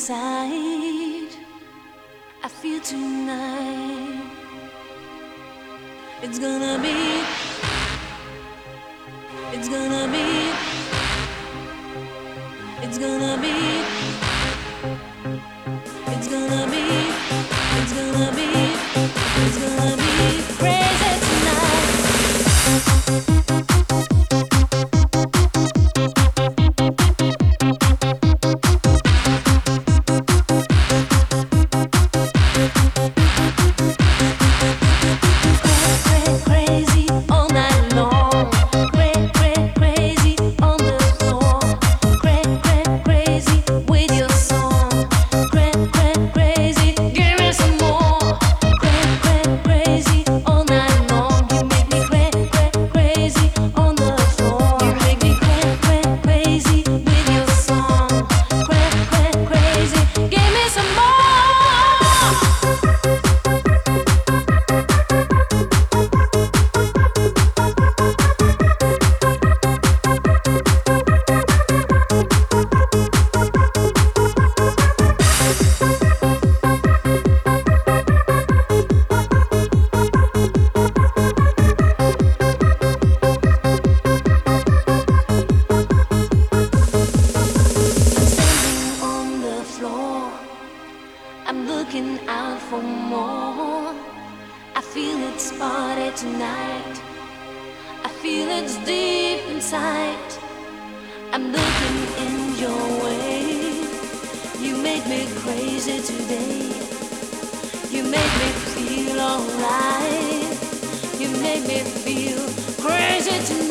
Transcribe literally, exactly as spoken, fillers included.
inside. I feel tonight it's gonna be, it's gonna be, it's gonna be, it's gonna be, it's gonna be, it's gonna be crazy tonight. I'm looking out for more. I feel it's party tonight. I feel it's deep inside. I'm looking in your way. You make me crazy today. You make me feel alright. You make me feel crazy tonight.